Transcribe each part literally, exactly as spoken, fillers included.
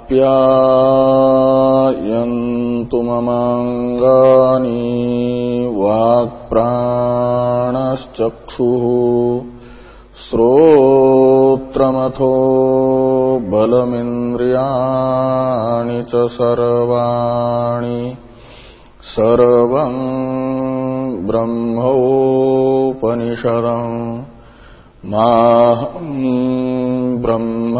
आप्यायन्तु ममाङ्गानि वाक्प्राणश्चक्षुः श्रोत्रमथो बलमिन्द्रियाणि च सर्वाणि सर्वं ब्रह्मोपनिषदम् माहं ब्रह्म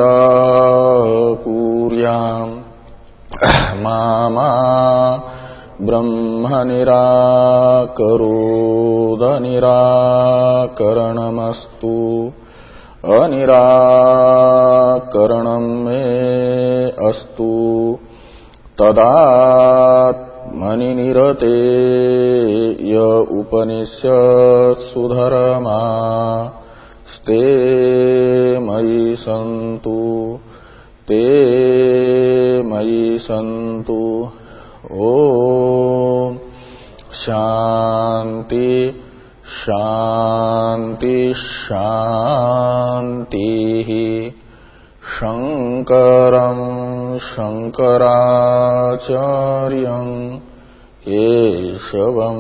निराकुर्याम् मामा ब्रह्म निराकरोदनिराकरणमस्तु अनिराकरणं मे अस्तु तदात्मनि निरते य उपनिषत्सु धर्मा ते मयि सन्तु ते मयि सन्तु। ओम शांति शांति शांति। शंकरं शंकराचार्यं केशवं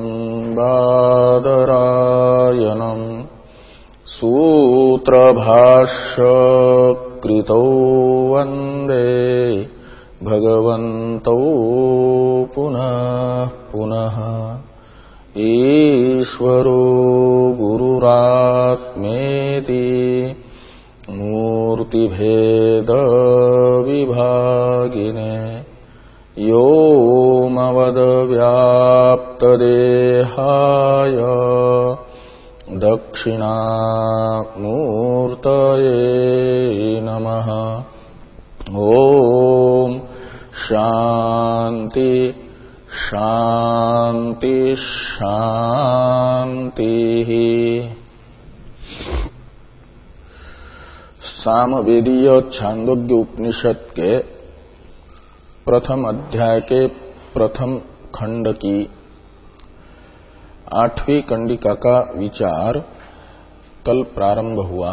बादरायणं सूत्रभाष्य कृतौ वन्दे भगवन्तौ पुनः पुनः। ईश्वरो गुरुरात्मेति मूर्तिभेद विभागिने व्योमवद् व्याप्तदेहाय दक्षिणामूर्तये नमः। ओम शांति शांति शांति। सामवेदीय छांदोग्य उपनिषद के प्रथम अध्याय के प्रथम खंड की आठवीं कंडिका का विचार कल प्रारंभ हुआ।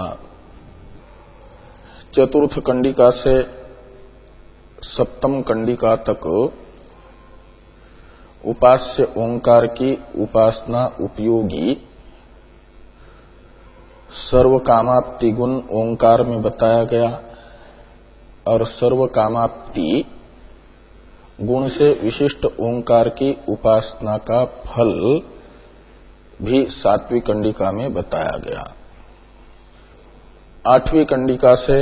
चतुर्थ कंडिका से सप्तम कंडिका तक उपास्य ओंकार की उपासना उपयोगी सर्वकामाप्ति गुण ओंकार में बताया गया और सर्वकामाप्ति गुण से विशिष्ट ओंकार की उपासना का फल भी सातवीं कंडिका में बताया गया। आठवीं कंडिका से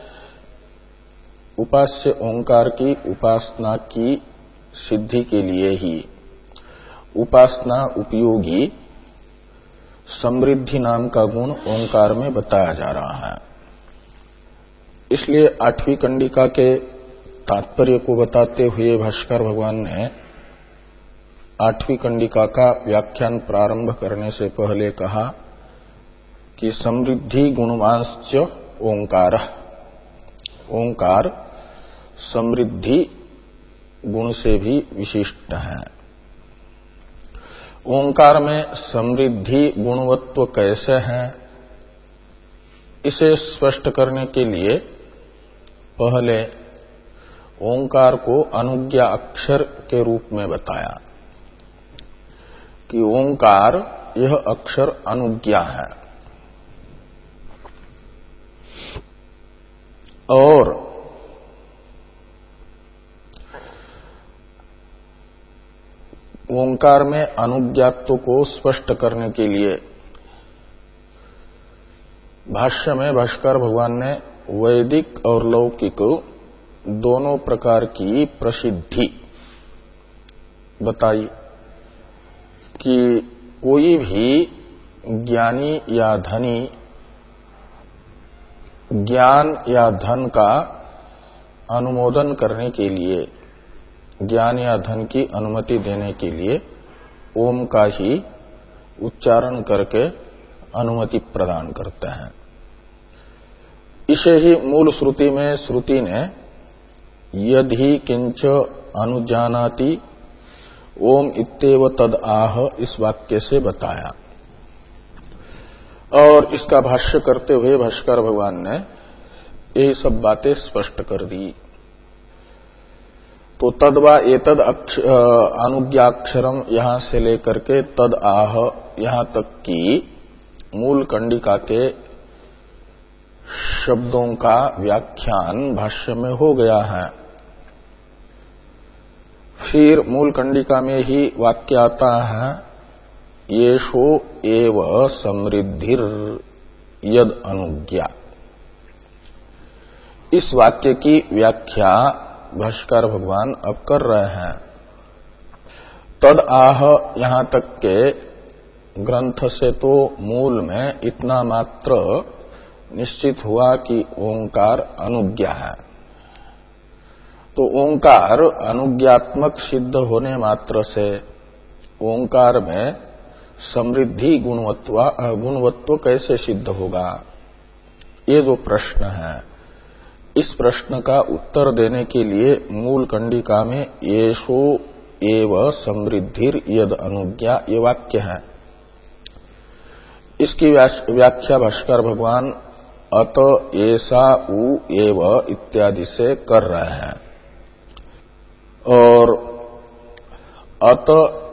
उपास्य ओंकार की उपासना की सिद्धि के लिए ही उपासना उपयोगी समृद्धि नाम का गुण ओंकार में बताया जा रहा है। इसलिए आठवीं कंडिका के तात्पर्य को बताते हुए भाष्कर भगवान ने आठवीं कंडिका का व्याख्यान प्रारंभ करने से पहले कहा कि समृद्धि गुणवांश्च ओंकार। ओंकार समृद्धि गुण से भी विशिष्ट है। ओंकार में समृद्धि गुणवत्व कैसे है, इसे स्पष्ट करने के लिए पहले ओंकार को अनुज्ञा अक्षर के रूप में बताया कि ओंकार यह अक्षर अनुज्ञा है और ओंकार में अनुज्ञात्व को स्पष्ट करने के लिए भाष्य में भाष्कर भगवान ने वैदिक और लौकिक दोनों प्रकार की प्रसिद्धि बताई कि कोई भी ज्ञानी या धनी ज्ञान या धन का अनुमोदन करने के लिए, ज्ञान या धन की अनुमति देने के लिए ओम का ही उच्चारण करके अनुमति प्रदान करते हैं। इसे ही मूल श्रुति में श्रुति ने यदि किंच अनुजानाति ओम इत्येव तद आह इस वाक्य से बताया और इसका भाष्य करते हुए भाष्कर भगवान ने यही सब बातें स्पष्ट कर दी तो तद्वा एतद अनुज्ञाक्षरम यहां से लेकर के तद आह यहां तक की मूल कंडिका के शब्दों का व्याख्यान भाष्य में हो गया है। फिर मूल कंडिका में ही वाक्य आता है येषो एव समृद्धिर यद अनुज्ञा। इस वाक्य की व्याख्या भाष्यकार भगवान अब कर रहे हैं। तद आह यहां तक के ग्रंथ से तो मूल में इतना मात्र निश्चित हुआ कि ओंकार अनुज्ञा है। तो ओंकार अनुज्ञात्मक सिद्ध होने मात्र से ओंकार में समृद्धि गुणवत्व गुणवत्व कैसे सिद्ध होगा, ये जो प्रश्न है, इस प्रश्न का उत्तर देने के लिए मूल कंडिका में येषो एव समृद्धिर यद अनुज्ञा ये वाक्य है। इसकी व्याख्या भाष्कर भगवान अत ऐसा उ एव इत्यादि से कर रहे हैं। और अत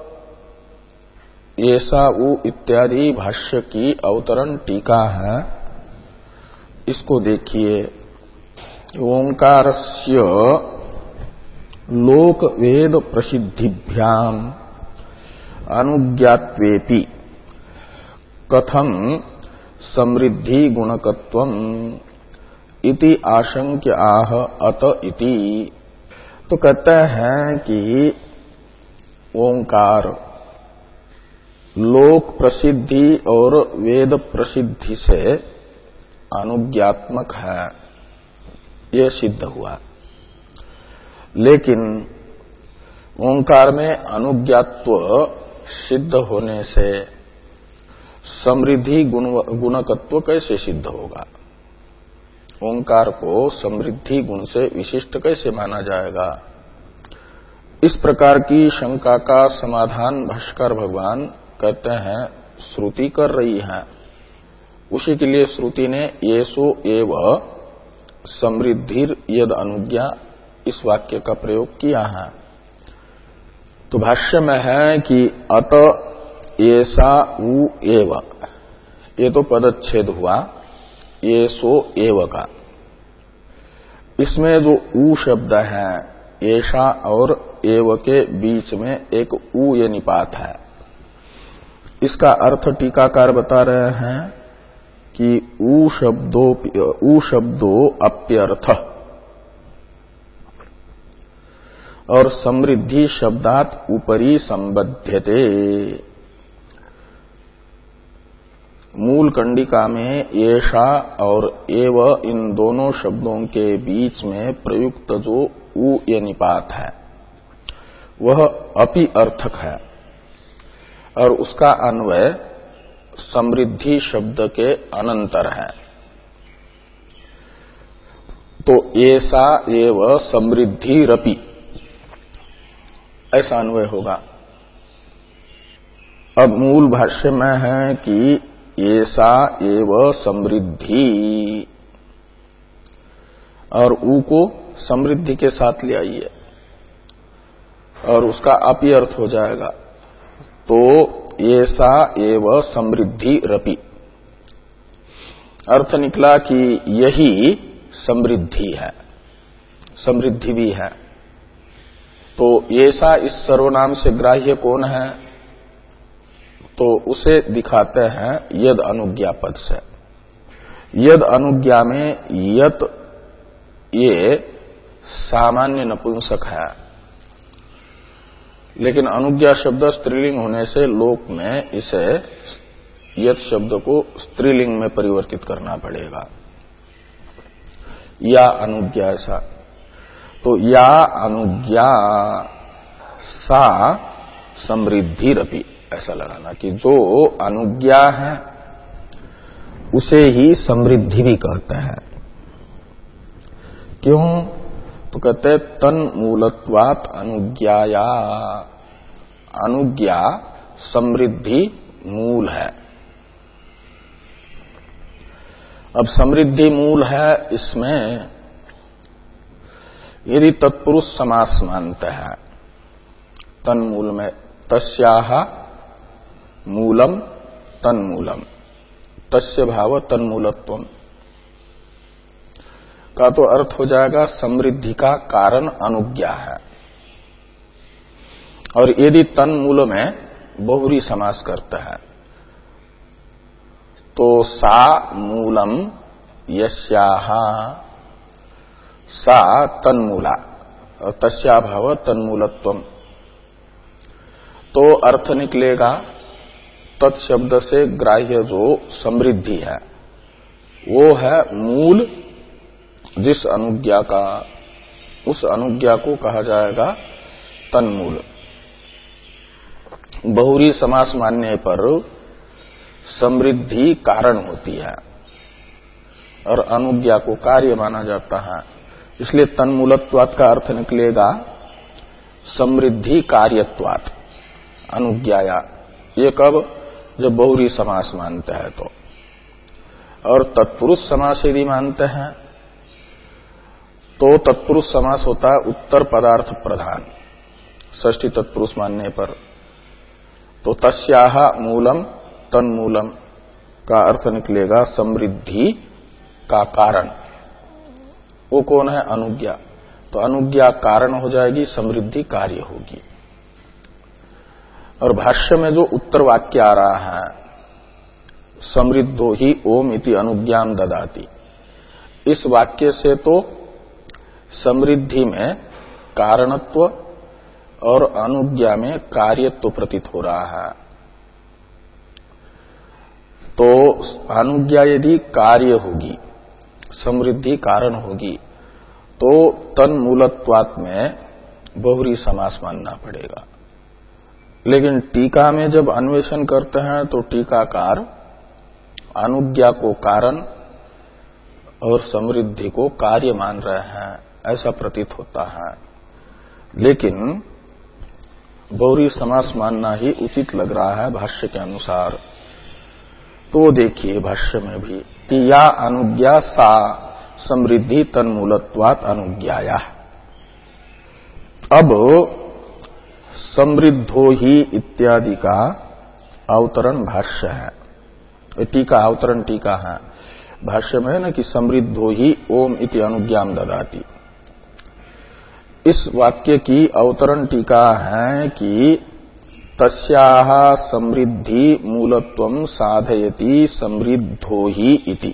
ऐसा उ इत्यादि भाष्य की अवतरण टीका है। इसको देखिए, ओंकारस्य लोक वेद प्रसिद्धिभ्याम अनुज्ञात्वेपि कथम समृद्धि गुणकत्वम इति आशंक्य आह अत इति। तो कहते हैं कि ओंकार लोक प्रसिद्धि और वेद प्रसिद्धि से अनुज्ञात्मक है, यह सिद्ध हुआ। लेकिन ओंकार में अनुज्ञात्व सिद्ध होने से समृद्धि गुण गुणकत्व कैसे सिद्ध होगा? ओंकार को समृद्धि गुण से विशिष्ट कैसे माना जाएगा? इस प्रकार की शंका का समाधान भाष्कर भगवान कहते हैं श्रुति कर रही है। उसी के लिए श्रुति ने येषो एव समृद्धिर यद अनुज्ञा इस वाक्य का प्रयोग किया है। तो भाष्य में है कि अत ऐसा उ एव, ये तो पदच्छेद हुआ येषो एव का। इसमें जो उ शब्द है, ऐसा और एव के बीच में एक उ ये निपात है। इसका अर्थ टीकाकार बता रहे हैं कि उ शब्दो उ शब्दो अप्यर्थ और समृद्धि शब्दात उपरि संबध्यते। मूल कंडिका में ऐसा और एव इन दोनों शब्दों के बीच में प्रयुक्त जो उ ये निपात है वह अपि अर्थक है और उसका अन्वय समृद्धि शब्द के अनंतर है। तो ऐसा एव समृद्धिरपि ऐसा अन्वय होगा। अब मूल भाष्य में है कि ऐसा एव समृद्धि और उ को समृद्धि के साथ ले आइए और उसका अपि अर्थ हो जाएगा। तो ऐसा एव समृद्धि रपि अर्थ निकला कि यही समृद्धि है, समृद्धि भी है। तो ऐसा इस सर्वनाम से ग्राह्य कौन है? तो उसे दिखाते हैं यद अनुज्ञा पद से। यद अनुज्ञा में यत ये सामान्य नपुंसक है, लेकिन अनुज्ञा शब्द स्त्रीलिंग होने से लोक में इसे यत शब्द को स्त्रीलिंग में परिवर्तित करना पड़ेगा। या अनुज्ञा ऐसा, तो या अनुज्ञा सा समृद्धि रपि ऐसा लगाना कि जो अनुज्ञा है उसे ही समृद्धि भी कहते हैं। क्यों? तो कहते तन मूलत्वात् अनुज्ञाया, अनुज्ञा समृद्धि मूल है। अब समृद्धि मूल है, इसमें यदि तत्पुरुष समास मानते हैं तन्मूल में, तस्याह मूलम तन्मूलम, तस्य भाव तन्मूलत्वम का तो अर्थ हो जाएगा समृद्धि का कारण अनुज्ञा है। और यदि तन्मूल में बहुरी समास करते हैं तो सा मूलम यस्याह, सा तन्मूला और तस्या भाव तन्मूलत्वम, तो अर्थ निकलेगा तत्शब्द से ग्राह्य जो समृद्धि है वो है मूल जिस अनुज्ञा का, उस अनुज्ञा को कहा जाएगा तन्मूल। बहुरी समास मानने पर समृद्धि कारण होती है और अनुज्ञा को कार्य माना जाता है, इसलिए तन्मूलत्वात् का अर्थ निकलेगा समृद्धि कार्यत्वात् अनुज्ञाया। ये कब? जब बहुरी समास मानते हैं तो। और तत्पुरुष समास यदि मानते हैं तो तत्पुरुष समास होता है उत्तर पदार्थ प्रधान, षष्ठी तत्पुरुष मानने पर। तो तस्याह मूलम तन्मूलम का अर्थ निकलेगा समृद्धि का कारण। वो कौन है? अनुज्ञा। तो अनुज्ञा कारण हो जाएगी, समृद्धि कार्य होगी। और भाष्य में जो उत्तर वाक्य आ रहा है समृद्धो ही ओम इति अनुज्ञाम ददाति, इस वाक्य से तो समृद्धि में कारणत्व और अनुज्ञा में कार्यत्व प्रतीत हो रहा है। तो अनुज्ञा यदि कार्य होगी, समृद्धि कारण होगी, तो तन्मूलत्वात् में बहुरी समास मानना पड़ेगा। लेकिन टीका में जब अन्वेषण करते हैं तो टीकाकार अनुज्ञा को कारण और समृद्धि को कार्य मान रहे हैं, ऐसा प्रतीत होता है। लेकिन बहुरी समास मानना ही उचित लग रहा है भाष्य के अनुसार। तो देखिए भाष्य में भी कि या अनुज्ञा सा समृद्धि तन्मूलत्वात् अनुज्ञाया। अब समृद्धो ही इत्यादि का अवतरण भाष्य है, टीका अवतरण टीका है। भाष्य में है ना कि समृद्धो ही ओम इति अनुज्ञाम ददाति। इस वाक्य की अवतरण टीका है कि तस्याह समृद्धि मूलत्वं साधयति समृद्धो ही इति।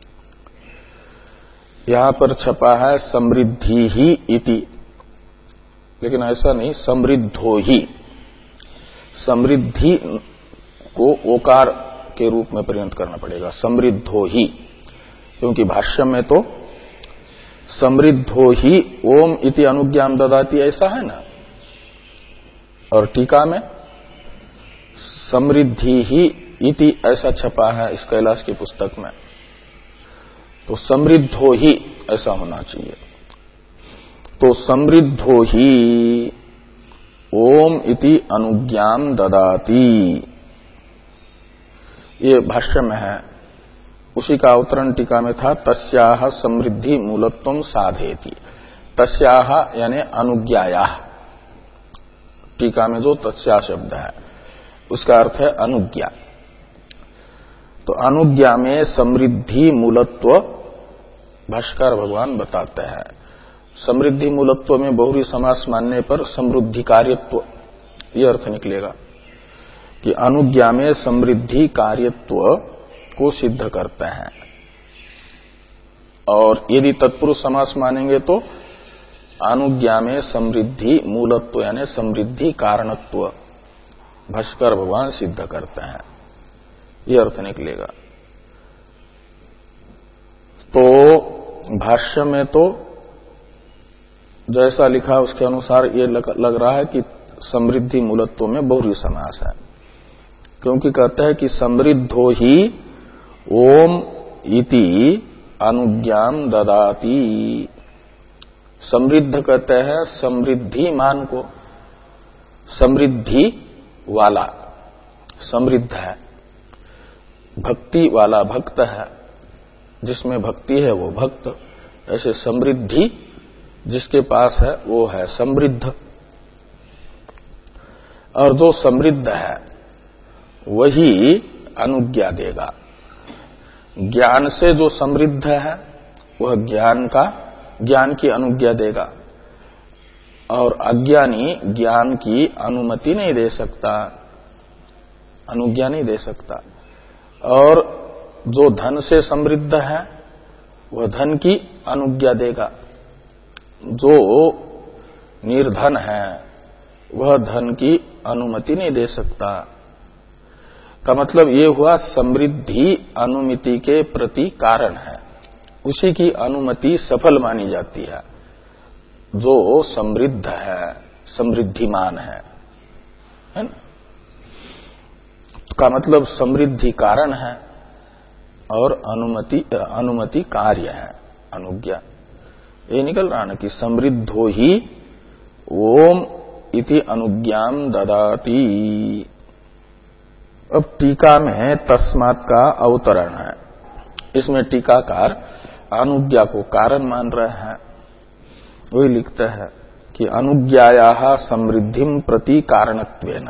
यहां पर छपा है समृद्धि ही इति, लेकिन ऐसा नहीं, समृद्धो ही। समृद्धि को ओकार के रूप में परिणत करना पड़ेगा, समृद्धो ही, क्योंकि भाष्य में तो समृद्धो ही ओम इति अनुज्ञाम ददाति ऐसा है ना, और टीका में समृद्धि ही इति ऐसा छपा है इस कैलाश की पुस्तक में। तो समृद्धो ही ऐसा होना चाहिए। तो समृद्धो ही ओम इति अनुज्ञाम ददाति, ये भाष्य में है। उसी का अवतरण टीका में था तस्याह समृद्धि मूलत्वं साधयति। तस्याह यानी अनुज्ञाया, टीका में जो तस्या शब्द है उसका अर्थ है अनुज्ञा। तो अनुज्ञा में समृद्धि मूलत्व भाष्कर भगवान बताते हैं। समृद्धि मूलत्व में बहुरी समास मानने पर समृद्धि कार्यत्व, यह अर्थ निकलेगा कि अनुज्ञा में समृद्धि कार्यत्व को सिद्ध करते हैं। और यदि तत्पुरुष समास मानेंगे तो अनुज्ञा में समृद्धि मूलत्व यानी समृद्धि कारणत्व भाष्कर भगवान सिद्ध करते हैं, यह अर्थ निकलेगा। तो भाष्य में तो जैसा लिखा उसके अनुसार ये लग, लग रहा है कि समृद्धि मूलत्व में बहुरी समास है, क्योंकि कहते हैं कि समृद्धो ही ओम इति अनुज्ञाम ददाति। समृद्ध कहते हैं समृद्धि मान को, समृद्धि वाला, समृद्ध है, भक्ति वाला भक्त है, जिसमें भक्ति है वो भक्त। ऐसे समृद्धि जिसके पास है वो है समृद्ध, और जो समृद्ध है वही अनुज्ञा देगा। ज्ञान से जो समृद्ध है वह ज्ञान का ज्ञान की अनुज्ञा देगा, और अज्ञानी ज्ञान की अनुमति नहीं दे सकता, अनुज्ञा नहीं दे सकता। और जो धन से समृद्ध है वह धन की अनुज्ञा देगा, जो निर्धन है वह धन की अनुमति नहीं दे सकता। का मतलब ये हुआ समृद्धि अनुमति के प्रति कारण है, उसी की अनुमति सफल मानी जाती है जो समृद्ध है, समृद्धिमान है, है ना? का मतलब समृद्धि कारण है और अनुमति अनुमति कार्य है, अनुज्ञा। ये निकल रहा ना कि समृद्धो ही ओम इति अनुज्ञाम ददाति। अब टीका में तस्मात् का अवतरण है, इसमें टीकाकार अनुज्ञा को कारण मान रहे हैं। वही लिखते हैं कि अनुज्ञाया समृद्धिम प्रति कारणत्वेन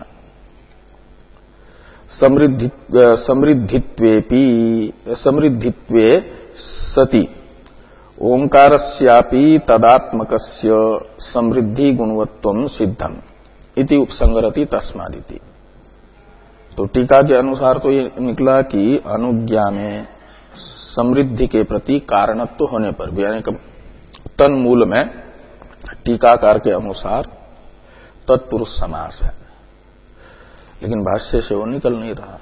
समृद्धि समृद्धित्वेपि समृद्धित्वे सति ओंकारस्यापि तदात्मकस्य समृद्धि गुणवत्वं सिद्धम इति उपसंगरति तस्मादिति। तो टीका के अनुसार तो ये निकला कि अनुज्ञा में समृद्धि के प्रति कारणत्व होने पर भी, यानी तन मूल में टीकाकार के अनुसार तत्पुरुष समास है, लेकिन भाष्य से वो निकल नहीं रहा।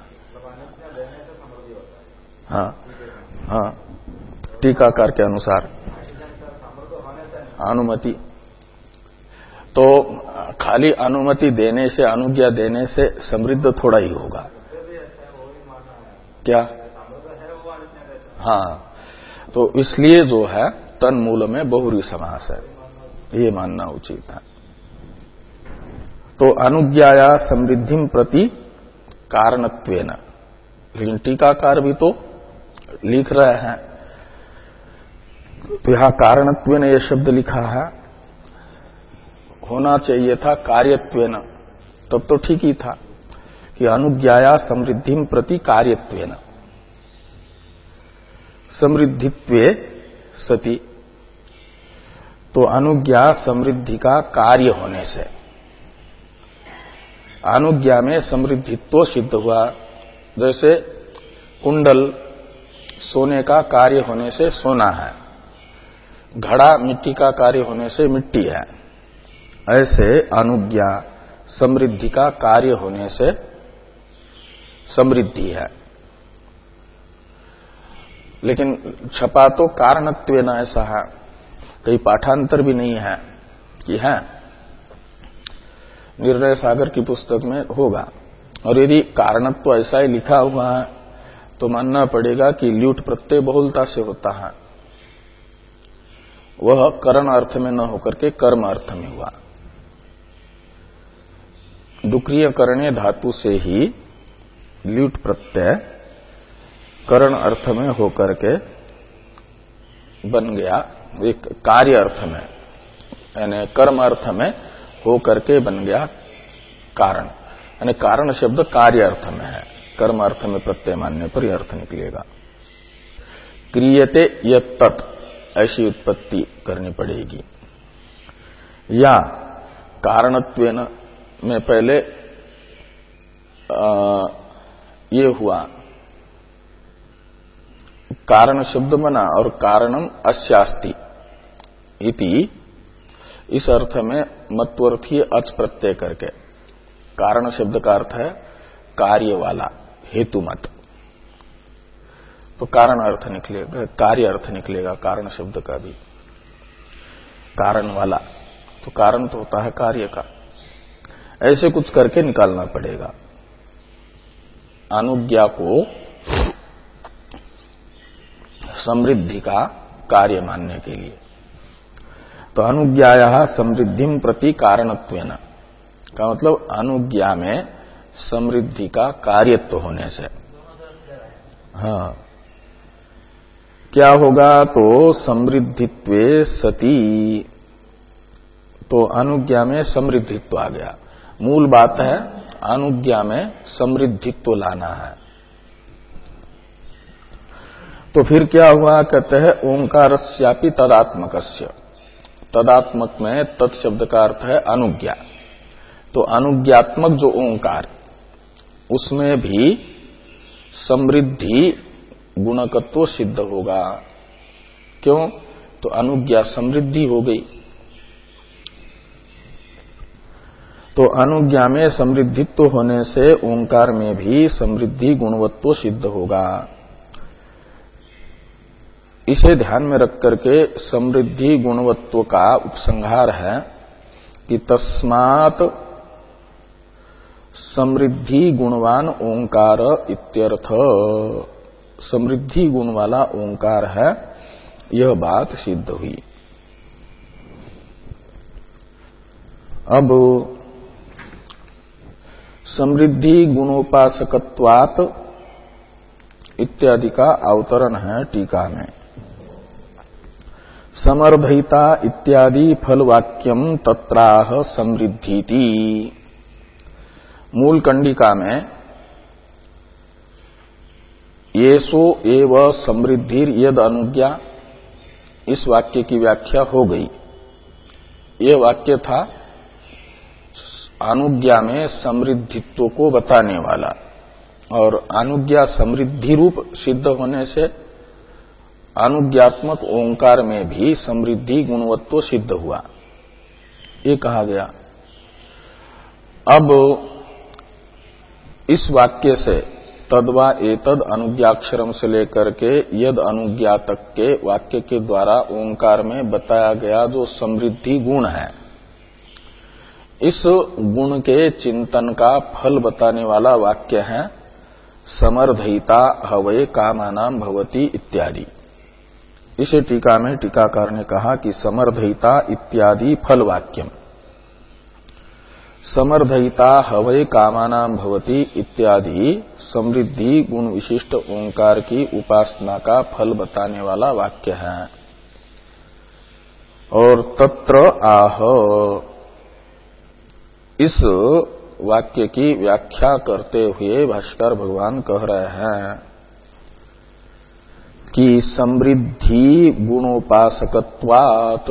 हाँ हाँ, टीकाकार के अनुसार अनुमति, तो खाली अनुमति देने से, अनुज्ञा देने से समृद्ध थोड़ा ही होगा क्या? हाँ, तो इसलिए जो है तन मूल में बहुरी समास है, ये मानना उचित है। तो अनुज्ञाया समृद्धिम प्रति कारणत्वेन, लेकिन टीकाकार भी तो लिख रहे हैं, तो यहां कारणत्वेन यह शब्द लिखा है, होना चाहिए था कार्यत्वेन, तब तो ठीक ही था कि अनुज्ञाया समृद्धिम प्रति कार्यत्वेन, समृद्धित्वे सति। तो अनुज्ञा समृद्धि का कार्य होने से, अनुज्ञा में समृद्धित्व सिद्ध हुआ। जैसे कुंडल सोने का कार्य होने से सोना है, घड़ा मिट्टी का कार्य होने से मिट्टी है, ऐसे अनुज्ञा समृद्धि का कार्य होने से समृद्धि है। लेकिन छपा तो कारणत्वेन ऐसा है, कहीं पाठांतर भी नहीं है कि है, निर्णय सागर की पुस्तक में होगा। और यदि कारणत्व ऐसा ही लिखा हुआ है तो मानना पड़ेगा कि ल्यूट प्रत्यय बहुलता से होता है, वह करण अर्थ में न होकर के कर्म अर्थ में हुआ। डुक्रिय करणे धातु से ही ल्यूट प्रत्यय करण अर्थ में होकर के बन गया, एक कार्य अर्थ में, यानी कर्म अर्थ में होकर के बन गया कारण, यानी कारण शब्द कार्य अर्थ में है, कर्म अर्थ में प्रत्यय मानने पर यह अर्थ निकलेगा। क्रियते यत्तत्, ऐसी उत्पत्ति करनी पड़ेगी। या कारणत्वेन में पहले आ, ये हुआ कारण शब्द बना और कारणम अस्यास्ति इति, इस अर्थ में मत्वर्थी अच प्रत्यय करके कारण शब्द का अर्थ है कार्य वाला, हेतु मत, तो कारण अर्थ निकलेगा, कार्य अर्थ निकलेगा कारण शब्द का भी, कारण वाला। तो कारण तो होता है कार्य का, ऐसे कुछ करके निकालना पड़ेगा अनुज्ञा को समृद्धि का कार्य मानने के लिए। तो अनुज्ञाया समृद्धिम प्रति कारणत्वेन का मतलब अनुज्ञा में समृद्धि का कार्यत्व होने से, हाँ, क्या होगा? तो समृद्धित्वे सति, तो अनुज्ञा में समृद्धित्व आ गया। मूल बात है अनुज्ञा में समृद्धित्व लाना है। तो फिर क्या हुआ, कहते हैं ओंकारस्यापि तदात्मकस्य। तदात्मक में तत्शब्द का अर्थ है अनुज्ञा। तो अनुज्ञात्मक जो ओंकार, उसमें भी समृद्धि गुणकत्व सिद्ध होगा। क्यों? तो अनुज्ञा समृद्धि हो गई। तो अनुज्ञा में समृद्धित्व होने से ओंकार में भी समृद्धि गुणवत्व सिद्ध होगा। इसे ध्यान में रख करके समृद्धि गुणवत्व का उपसंहार है कि तस्मात् समृद्धि गुणवान ओंकार इत्यर्थ। समृद्धि गुण वाला ओंकार है, यह बात सिद्ध हुई। अब समृद्धि गुणोपासकत्वात् इत्यादि का अवतरण है टीका में। समर्धयिता इत्यादि फलवाक्यम तत्राह समृद्धिति। मूल कंडिका में येषो एव समृद्धिर यद अनुज्ञा, इस वाक्य की व्याख्या हो गई। यह वाक्य था अनुज्ञा में समृद्धित्व को बताने वाला, और अनुज्ञा समृद्धि रूप सिद्ध होने से अनुज्ञात्मक ओंकार में भी समृद्धि गुणवत्व सिद्ध हुआ, ये कहा गया। अब इस वाक्य से तद्वा एतद अनुज्ञाक्षरम से लेकर के यद अनुज्ञा तक के वाक्य के द्वारा ओंकार में बताया गया जो समृद्धि गुण है, इस गुण के चिंतन का फल बताने वाला वाक्य है समर्धयिता हवै कामानाम भवति इत्यादि। इसे टीका में टीकाकार ने कहा कि समर्धयिता इत्यादि फल वाक्यम, समर्धयिता हवै कामानाम भवति इत्यादि समृद्धि गुण विशिष्ट ओंकार की उपासना का फल बताने वाला वाक्य है। और तत्र आह, इस वाक्य की व्याख्या करते हुए भाष्कर भगवान कह रहे हैं कि समृद्धि गुणोपासकत्वात्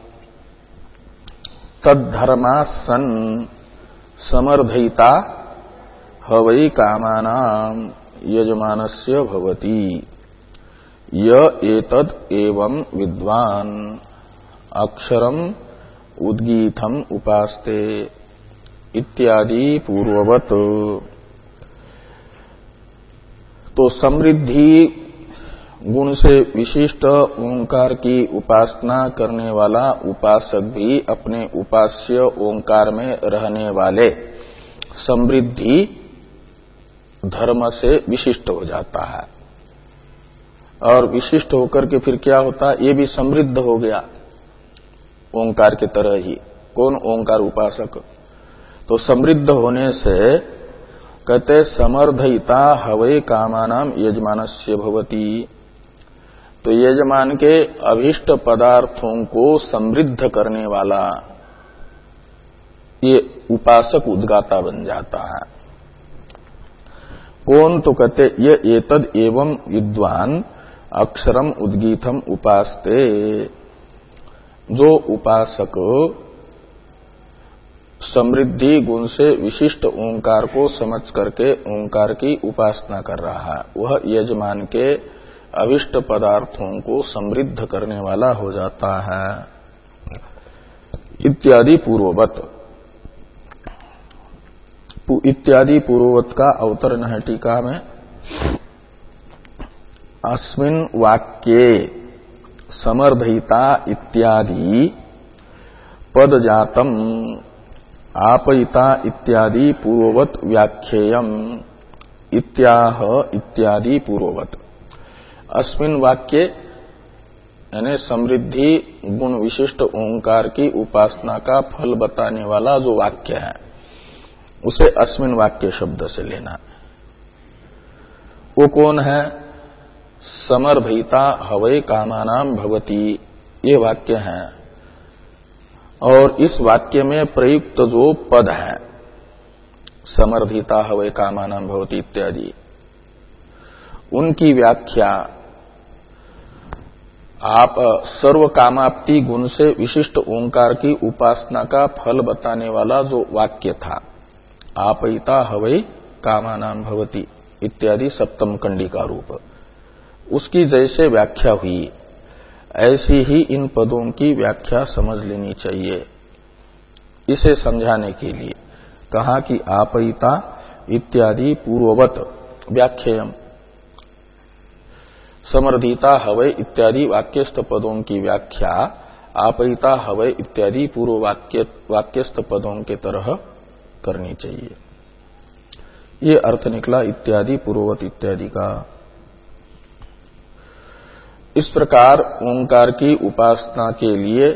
तद्धर्मा सन् समर्धयिता हवै कामानाम यजमानस्य भवति य एतद एवं विद्वान अक्षरम उद्गीतम उपास्ते इत्यादि पूर्ववत। तो समृद्धि गुण से विशिष्ट ओंकार की उपासना करने वाला उपासक भी अपने उपास्य ओंकार में रहने वाले समृद्धि धर्म से विशिष्ट हो जाता है, और विशिष्ट होकर के फिर क्या होता है, ये भी समृद्ध हो गया ओंकार की तरह ही। कौन? ओंकार उपासक। तो समृद्ध होने से कहते समर्धयिता हवै कामानाम यजमानस्य भवति। तो यजमान के अभीष्ट पदार्थों को समृद्ध करने वाला ये उपासक उद्गाता बन जाता है। कौन? तो कहते ये एतद एवं विद्वान अक्षरम उद्गीतम उपास्ते। जो उपासक समृद्धि गुण से विशिष्ट ओंकार को समझ करके ओंकार की उपासना कर रहा है, वह यजमान के अभिष्ट पदार्थों को समृद्ध करने वाला हो जाता है इत्यादि पूर्ववत। इत्यादि पूर्ववत का अवतरण है टीका में। अस्मिन् वाक्ये समर्धयिता इत्यादि पदजातम आपयिता इत्यादि पूर्ववत व्याख्येयम इत्याह इत्यादि पूर्ववत। अस्मिन् वाक्य यानी समृद्धि गुण विशिष्ट ओंकार की उपासना का फल बताने वाला जो वाक्य है, उसे अस्मिन् वाक्य शब्द से लेना। वो कौन है? समर्धयिता हवै कामानाम भवति, ये वाक्य है। और इस वाक्य में प्रयुक्त जो पद है समर्धिता हवै कामानां भवति इत्यादि, उनकी व्याख्या आप सर्व कामाप्ति गुण से विशिष्ट ओंकार की उपासना का फल बताने वाला जो वाक्य था, आपयिता हवै कामानां भवति इत्यादि सप्तम कंडिका रूप, उसकी जैसे व्याख्या हुई ऐसी ही इन पदों की व्याख्या समझ लेनी चाहिए। इसे समझाने के लिए कहा कि आपयिता इत्यादि पूर्ववत व्याख्येयम्, समर्धिता हवै इत्यादि वाक्यस्थ पदों की व्याख्या आपयिता हवै इत्यादि पूर्व वाक्य वाक्यस्थ पदों के तरह करनी चाहिए। ये अर्थ निकला इत्यादि पूर्ववत इत्यादि का। इस प्रकार ओंकार की उपासना के लिए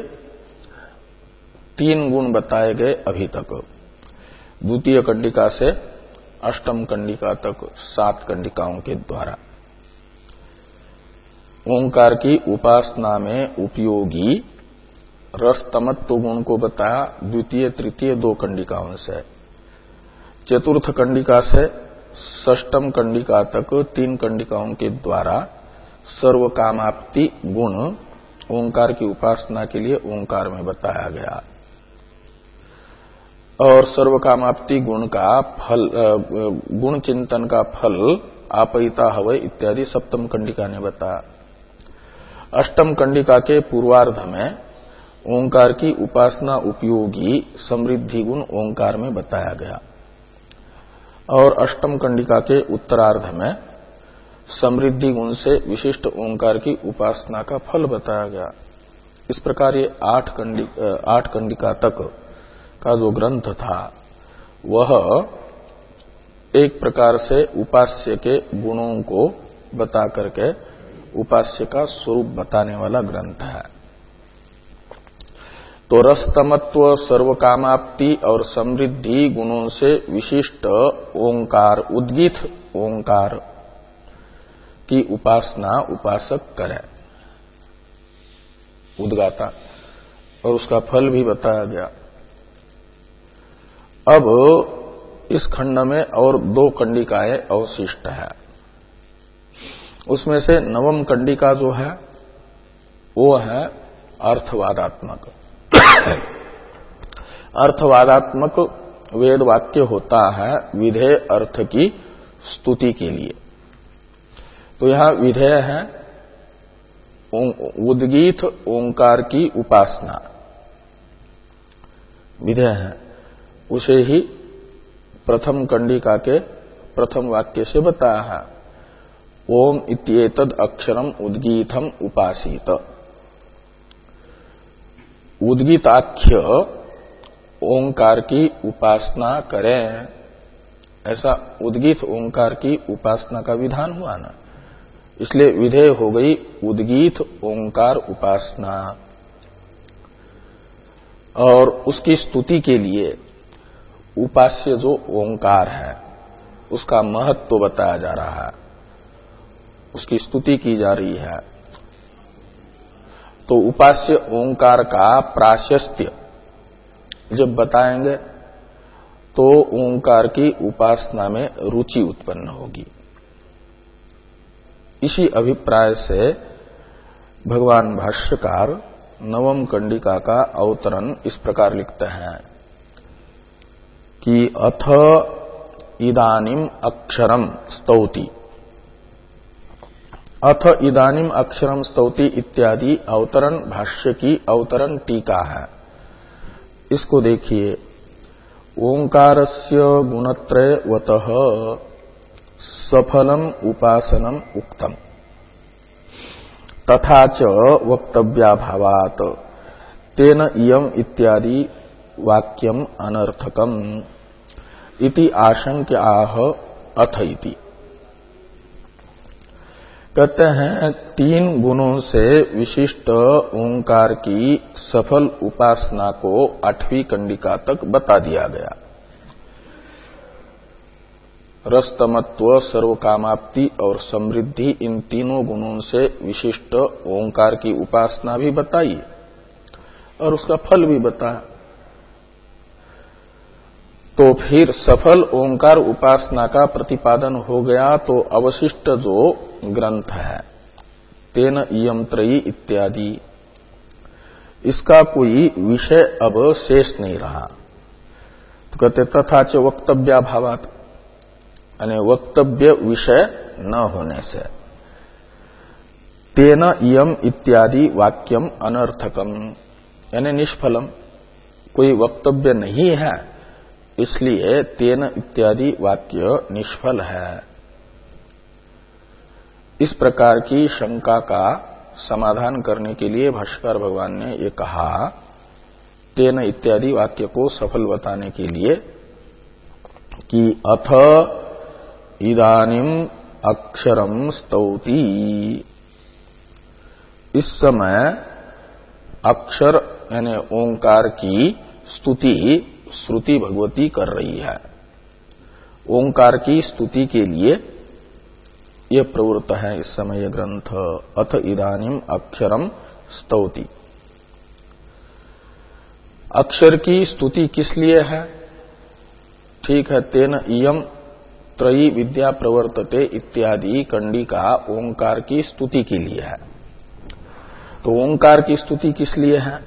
तीन गुण बताए गए अभी तक, द्वितीय कंडिका से अष्टम कंडिका तक सात कंडिकाओं के द्वारा ओंकार की उपासना में उपयोगी रसतमत्व गुण को बताया द्वितीय तृतीय दो कंडिकाओं से। चतुर्थ कंडिका से षष्टम कंडिका तक तीन कंडिकाओं के द्वारा सर्व कामाप्ति गुण ओंकार की उपासना के लिए ओंकार में बताया गया, और सर्व कामाप्ति गुण का फल, गुण चिंतन का फल आपयिता हवै इत्यादि सप्तम कंडिका ने बताया। अष्टम कंडिका के पूर्वार्ध में ओंकार की उपासना उपयोगी समृद्धि गुण ओंकार में बताया गया, और अष्टम कंडिका के उत्तरार्ध में समृद्धि गुण से विशिष्ट ओंकार की उपासना का फल बताया गया। इस प्रकार ये आठ कंडिका आठ कंडिका तक का जो ग्रंथ था वह एक प्रकार से उपास्य के गुणों को बता करके उपास्य का स्वरूप बताने वाला ग्रंथ है। तो रसतमत्व, सर्वकामाप्ति और समृद्धि गुणों से विशिष्ट ओंकार, उद्गीत ओंकार की उपासना उपासक करे, उद्गाता, और उसका फल भी बताया गया। अब इस खंड में और दो कंडिकाएं अवशिष्ट है। उसमें से नवम कंडिका जो है वो है अर्थवादात्मक। अर्थवादात्मक वेद वाक्य होता है विधेय अर्थ की स्तुति के लिए। तो यहां विधेय है उद्गीत ओंकार की उपासना, विधेय है, उसे ही प्रथम कंडिका के प्रथम वाक्य से बताया है, ओम इत्येतद अक्षरम उद्गीतम उपासीत। उद्गीताख्य ओंकार की उपासना करें, ऐसा उद्गीत ओंकार की उपासना का विधान हुआ ना, इसलिए विधेय हो गई उद्गीत ओंकार उपासना। और उसकी स्तुति के लिए उपास्य जो ओंकार है उसका महत्व बताया जा रहा है, उसकी स्तुति की जा रही है। तो उपास्य ओंकार का प्राशस्त्य जब बताएंगे तो ओंकार की उपासना में रुचि उत्पन्न होगी। इसी अभिप्राय से भगवान भाष्यकार नवम कंडिका का अवतरण इस प्रकार लिखते हैं कि अथ इदानीम अक्षरम स्तौति, अथ इदानीम अक्षरम स्तौति इत्यादि अवतरण भाष्य की अवतरण टीका है। इसको देखिए, ओंकारस्य गुणत्रयवतः सफलम उपासनम उक्तम तथा च वक्तव्याभावात् तेन इयम इत्यादि वाक्यम अनर्थकम इति आशंक्याह अथ इति। कहते हैं तीन गुणों से विशिष्ट ओंकार की सफल उपासना को आठवीं कंडिका तक बता दिया गया। रसतमत्व, सर्वकामाप्ति और समृद्धि, इन तीनों गुणों से विशिष्ट ओंकार की उपासना भी बताई, और उसका फल भी बताया। तो फिर सफल ओंकार उपासना का प्रतिपादन हो गया, तो अवशिष्ट जो ग्रंथ है तेन इयम त्रयी इत्यादि, इसका कोई विषय अब शेष नहीं रहा। तो कहते तथा च वक्तव्याभावात्, यानी वक्तव्य विषय न होने से, तेन इयम इत्यादि वाक्यम अनर्थकम, यानी निष्फलम, कोई वक्तव्य नहीं है, इसलिए तेन इत्यादि वाक्य निष्फल है। इस प्रकार की शंका का समाधान करने के लिए भाष्कर भगवान ने ये कहा, तेन इत्यादि वाक्य को सफल बताने के लिए कि अथ इदानीम अक्षरम स्तौति, इस समय अक्षर यानी ओंकार की स्तुति श्रुति भगवती कर रही है। ओंकार की स्तुति के लिए यह प्रवृत्त है इस समय यह ग्रंथ। अथ इदानीम अक्षरम स्तौति, अक्षर की स्तुति किस लिए है? ठीक है, तेन इयम त्रयी विद्या प्रवर्तते इत्यादि कंडिका ओंकार की स्तुति के लिए है। तो ओंकार की स्तुति किस लिए है?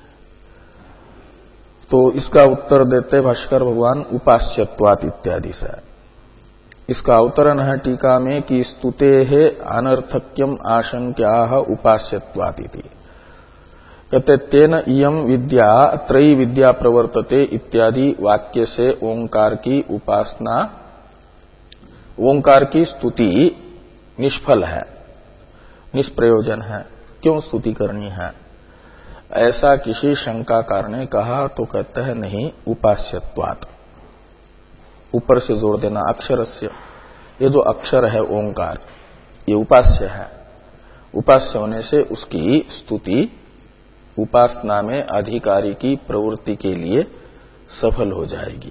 तो इसका उत्तर देते भाष्कर भगवान उपास्यत्वात् इत्यादि से। इसका अवतरण है टीका में कि स्तुते है अनर्थक्यम आशंक्याः उपास्यत्वात् इति। कहते तेन इयम विद्या त्रयी विद्या प्रवर्तते इत्यादि वाक्य से ओंकार की उपासना, ओंकार की स्तुति निष्फल है, निष्प्रयोजन है। क्यों स्तुति करनी है? ऐसा किसी शंकाकार ने कहा तो कहते हैं नहीं, उपास्यत्वात्, ऊपर से जोड़ देना अक्षरस्य, ये जो अक्षर है ओंकार ये उपास्य है, उपास्य होने से उसकी स्तुति उपासना में अधिकारी की प्रवृत्ति के लिए सफल हो जाएगी।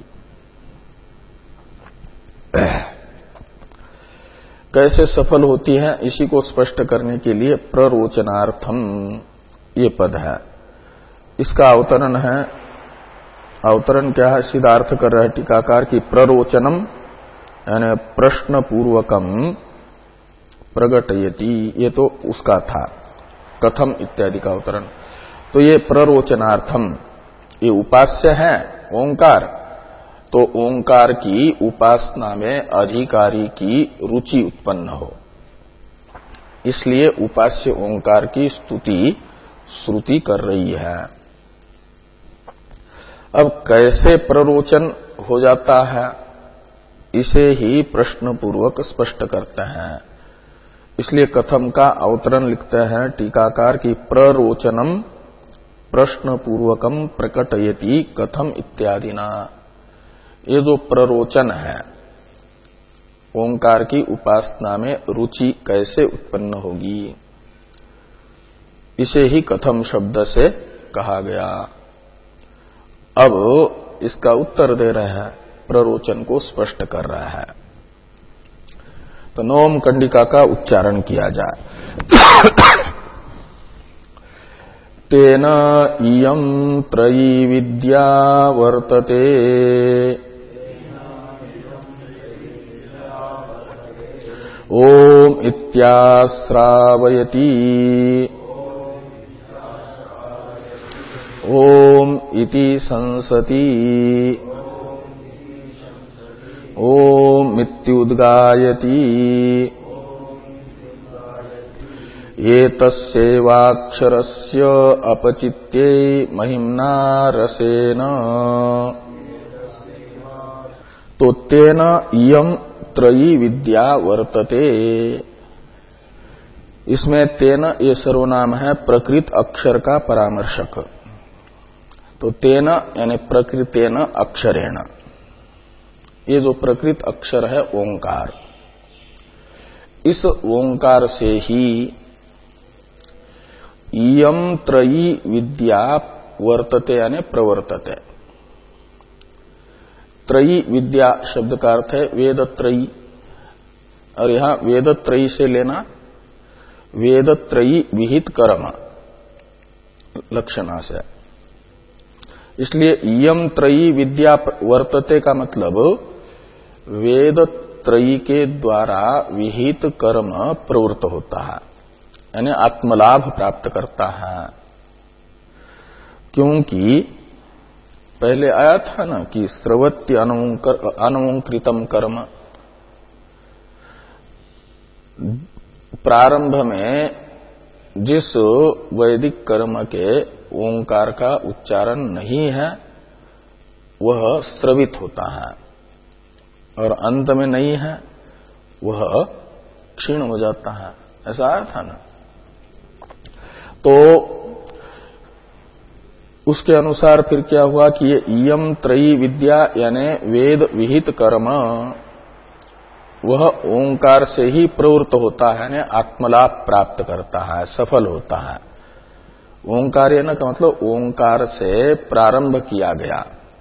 कैसे सफल होती है इसी को स्पष्ट करने के लिए प्ररोचनार्थम ये पद है। इसका अवतरण है, अवतरण क्या है? सिद्धार्थ कर रहे टीकाकार की प्ररोचनम यानी प्रश्न पूर्वकम प्रगटयति, ये तो उसका था कथम इत्यादि का अवतरण। तो ये प्ररोचनार्थम, ये उपास्य है ओंकार, तो ओंकार की उपासना में अधिकारी की रुचि उत्पन्न हो, इसलिए उपास्य ओंकार की स्तुति श्रुति कर रही है। अब कैसे प्ररोचन हो जाता है इसे ही प्रश्न पूर्वक स्पष्ट करते हैं। इसलिए कथम का अवतरण लिखते हैं टीकाकार की प्ररोचनम प्रश्न पूर्वकम प्रकटयति कथम इत्यादि ना। ये जो प्ररोचन है, ओंकार की उपासना में रुचि कैसे उत्पन्न होगी, इसे ही कथम शब्द से कहा गया। अब इसका उत्तर दे रहे हैं, प्ररोचन को स्पष्ट कर रहा है। तो नवम कंडिका का उच्चारण किया जाए। तेन इयं त्रयी विद्या वर्तते ओम इत्याश्रावयति ओम इति संसति ओम इत्युद्गायति एतस्यैवाक्षरस्य अपचित्ये महिम्ना रसेन। तो तेन इयं त्रयी विद्या वर्तते, इसमें तेन ये सर्वनाम है प्रकृत अक्षर का परामर्शक। तो तेन यानी प्रकृतेन अक्षरेण, ये जो प्रकृत अक्षर है ओंकार, इस ओंकार से ही इयं त्रयी विद्या वर्तते यानी प्रवर्तते। त्रयी विद्या शब्द का अर्थ है वेद त्रयी, और यहां वेद त्रयी से लेना वेद त्रयी विहित कर्म लक्षणा से, इसलिए इयम त्रयी विद्या वर्तते का मतलब वेद त्रयी के द्वारा विहित कर्म प्रवृत्त होता है, यानी आत्मलाभ प्राप्त करता है। क्योंकि पहले आया था ना कि स्रवत्य अनवंकृतम कर्म, प्रारंभ में जिस वैदिक कर्म के ओंकार का उच्चारण नहीं है वह स्रवित होता है, और अंत में नहीं है वह क्षीण हो जाता है। ऐसा आया था ना। तो उसके अनुसार फिर क्या हुआ कि ये इयम त्रयी विद्या यानी वेद विहित कर्म वह ओंकार से ही प्रवृत्त होता है, यानी आत्मलाभ प्राप्त करता है, सफल होता है। ओंकार यानी का मतलब ओंकार से प्रारंभ किया गया,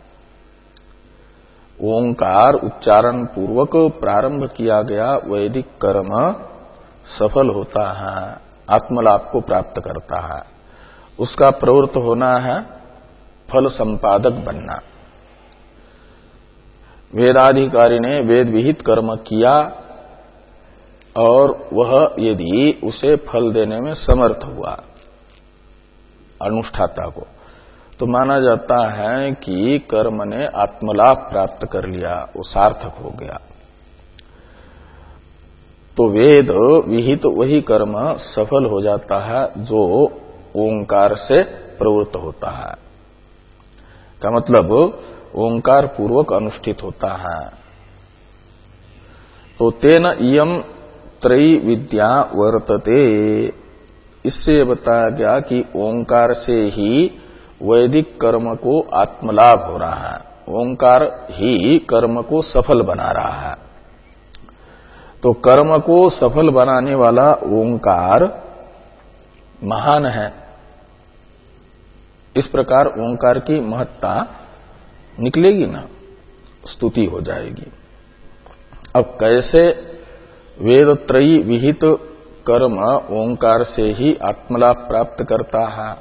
ओंकार उच्चारण पूर्वक प्रारंभ किया गया वैदिक कर्म सफल होता है, आत्मलाभ को प्राप्त करता है। उसका प्रवृत्त होना है फल संपादक बनना। वेदाधिकारी ने वेद विहित कर्म किया और वह यदि उसे फल देने में समर्थ हुआ अनुष्ठाता को, तो माना जाता है कि कर्म ने आत्मलाभ प्राप्त कर लिया, वो सार्थक हो गया। तो वेद विहित वही कर्म सफल हो जाता है जो ओंकार से प्रवृत्त होता है, का मतलब ओंकार पूर्वक अनुष्ठित होता है। तो तेन इयम त्रयी विद्या वर्तते, इससे बताया गया कि ओंकार से ही वैदिक कर्म को आत्मलाभ हो रहा है, ओंकार ही कर्म को सफल बना रहा है। तो कर्म को सफल बनाने वाला ओंकार महान है। इस प्रकार ओंकार की महत्ता निकलेगी ना, स्तुति हो जाएगी। अब कैसे वेदत्रयी विहित कर्म ओंकार से ही आत्मलाभ प्राप्त करता है,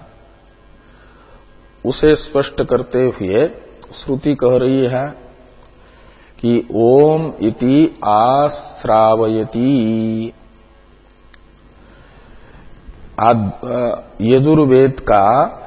उसे स्पष्ट करते हुए श्रुति कह रही है कि ओम इति आश्रावयति। यजुर्वेद का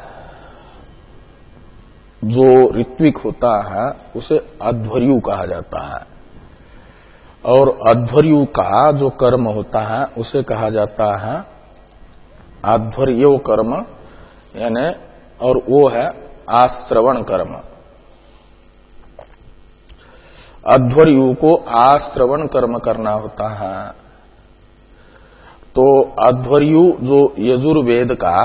जो ऋत्विक होता है उसे अध्वर्यु कहा जाता है, और अध्वर्यु का जो कर्म होता है उसे कहा जाता है आध्वर्यो कर्म, यानी और वो है आश्रवण कर्म। अध्वर्यु को आश्रवण कर्म करना होता है। तो अध्वर्यु जो यजुर्वेद का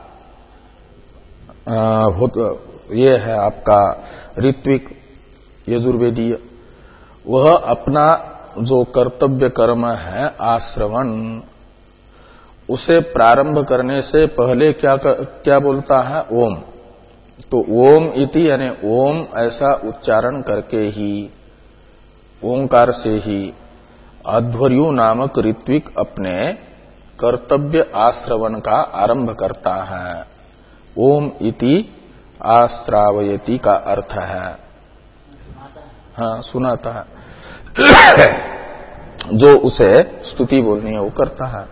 आ, ये है आपका ऋत्विक यजुर्वेदीय, वह अपना जो कर्तव्य कर्म है आश्रवण, उसे प्रारंभ करने से पहले क्या क्या बोलता है? ओम। तो ओम इति यानी ओम ऐसा उच्चारण करके ही, ओंकार से ही अध्वर्यु नामक ऋत्विक अपने कर्तव्य आश्रवण का आरंभ करता है। ओम इति आश्रावयति का अर्थ है, हाँ सुनाता है, जो उसे स्तुति बोलनी है वो करता है।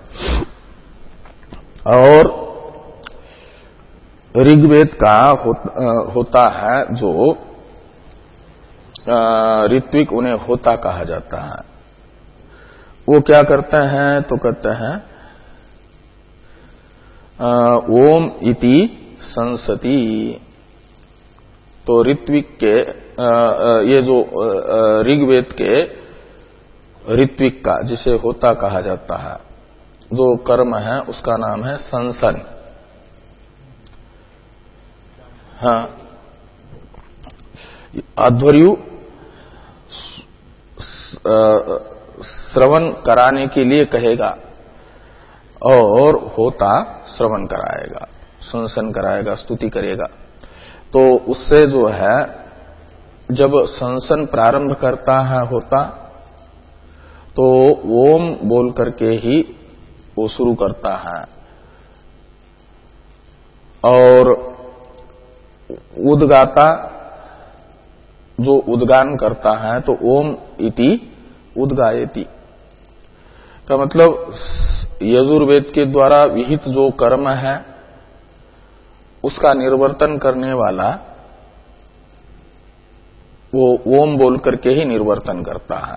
और ऋग्वेद का हो, होता है जो ऋत्विक, उन्हें होता कहा जाता है। वो क्या करते हैं? तो कहते हैं ओम इति संसति। तो ऋत्विक के ये जो ऋग्वेद के ऋत्विक का, जिसे होता कहा जाता है, जो कर्म है उसका नाम है संसन। हाँ, अध्वर्यु श्रवण कराने के लिए कहेगा और होता श्रवण कराएगा, संसन कराएगा, स्तुति करेगा। तो उससे जो है, जब संसन प्रारंभ करता है होता, तो ओम बोल करके ही वो शुरू करता है। और उद्गाता जो उद्गान करता है तो ओम इति उद्गायति का मतलब यजुर्वेद के द्वारा विहित जो कर्म है उसका निर्वर्तन करने वाला वो ओम बोल करके ही निर्वर्तन करता है,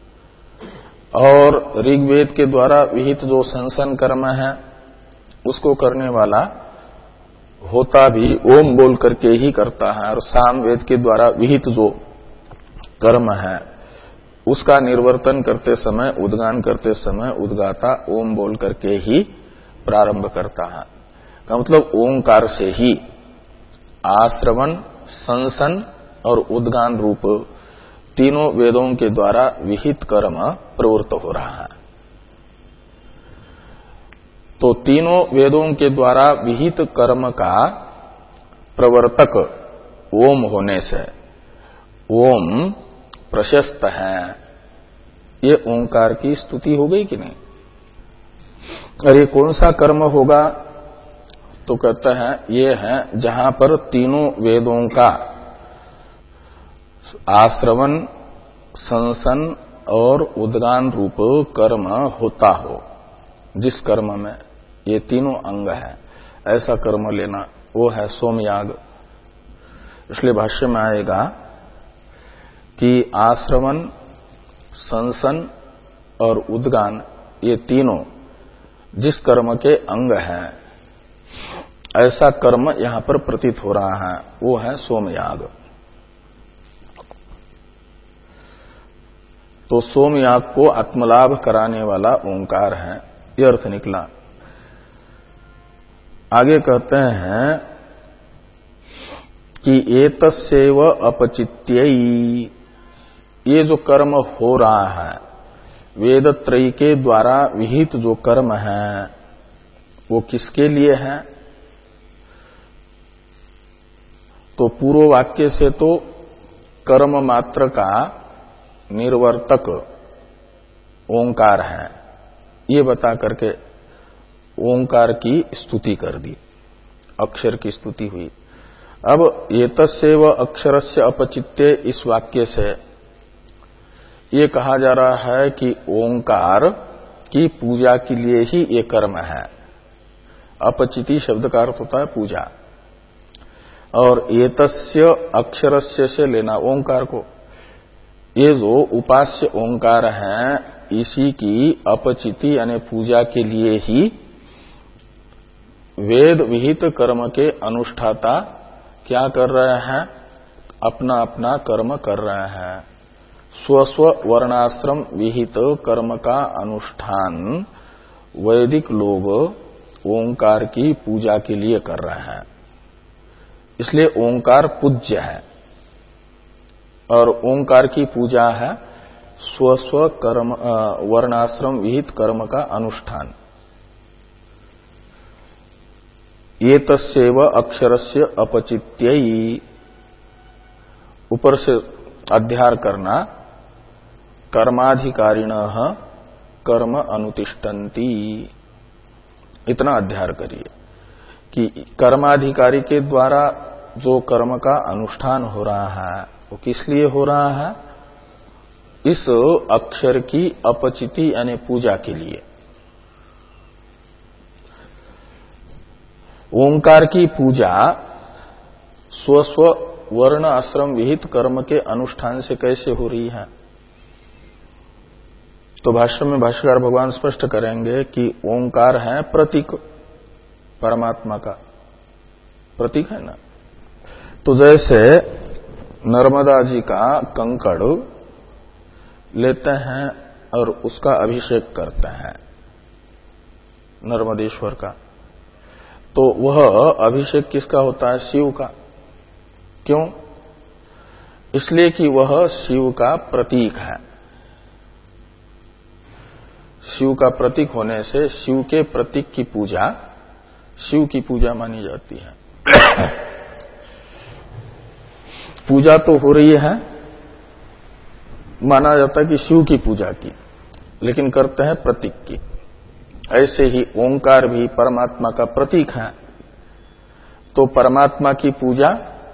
और ऋग्वेद के द्वारा विहित जो संसन कर्म है उसको करने वाला होता भी ओम बोल करके ही करता है, और सामवेद के द्वारा विहित जो कर्म है उसका निर्वर्तन करते समय, उद्गान करते समय उद्गाता ओम बोल करके ही प्रारंभ करता है। का मतलब ओंकार से ही आश्रवण, संसन और उद्गान रूप तीनों वेदों के द्वारा विहित कर्म प्रवृत्त हो रहा है। तो तीनों वेदों के द्वारा विहित कर्म का प्रवर्तक ओम होने से ओम प्रशस्त है, ये ओंकार की स्तुति हो गई कि नहीं। और ये कौन सा कर्म होगा तो कहते हैं ये है जहां पर तीनों वेदों का आश्रवण, संसन और उद्गान रूप कर्म होता हो, जिस कर्म में ये तीनों अंग है ऐसा कर्म लेना, वो है सोमयाग। इसलिए भाष्य में आएगा कि आश्रवण, संसन और उद्गान ये तीनों जिस कर्म के अंग हैं ऐसा कर्म यहां पर प्रतीत हो रहा है, वो है सोमयाग। तो सोमयाग को आत्मलाभ कराने वाला ओंकार है, यह अर्थ निकला। आगे कहते हैं कि एतस्यैव अपचित्यई, ये जो कर्म हो रहा है वेदत्रयी के द्वारा विहित जो कर्म है वो किसके लिए है। तो पूर्व वाक्य से तो कर्म मात्र का निर्वर्तक ओंकार है, ये बता करके ओंकार की स्तुति कर दी, अक्षर की स्तुति हुई। अब एतस्यैव अक्षरस्य अपचित्य इस वाक्य से ये कहा जा रहा है कि ओंकार की पूजा के लिए ही ये कर्म है। अपचिति शब्द का अर्थ होता है पूजा, और एतस्य अक्षरस्य से लेना ओंकार को, ये जो उपास्य ओंकार है इसी की अपचिति यानी पूजा के लिए ही वेद विहित कर्म के अनुष्ठाता क्या कर रहे हैं, अपना अपना कर्म कर रहे हैं। स्वस्व वर्णाश्रम विहित कर्म का अनुष्ठान वैदिक लोग ओंकार की पूजा के लिए कर रहे हैं, इसलिए ओंकार पूज्य है। और ओंकार की पूजा है स्वस्व कर्म वर्णाश्रम विहित कर्म का अनुष्ठान। ये तस्यैव अक्षरस्य अपचित्यई, ऊपर से अध्यार करना, कर्माधिकारिणः कर्म अनुतिष्ठन्ति, इतना अध्यार करिए कि कर्माधिकारी के द्वारा जो कर्म का अनुष्ठान हो रहा है वो किस लिए हो रहा है, इस अक्षर की अपचिति यानी पूजा के लिए। ओंकार की पूजा स्वस्व वर्ण आश्रम विहित कर्म के अनुष्ठान से कैसे हो रही है। तो भाष्य में भाष्यकार भगवान स्पष्ट करेंगे कि ओंकार है प्रतीक, परमात्मा का प्रतीक है ना। तो जैसे नर्मदा जी का कंकड़ लेते हैं और उसका अभिषेक करते हैं नर्मदेश्वर का, तो वह अभिषेक किसका होता है, शिव का। क्यों? इसलिए कि वह शिव का प्रतीक है। शिव का प्रतीक होने से शिव के प्रतीक की पूजा शिव की पूजा मानी जाती है। पूजा तो हो रही है, माना जाता है कि शिव की पूजा की, लेकिन करते हैं प्रतीक की। ऐसे ही ओंकार भी परमात्मा का प्रतीक है, तो परमात्मा की पूजा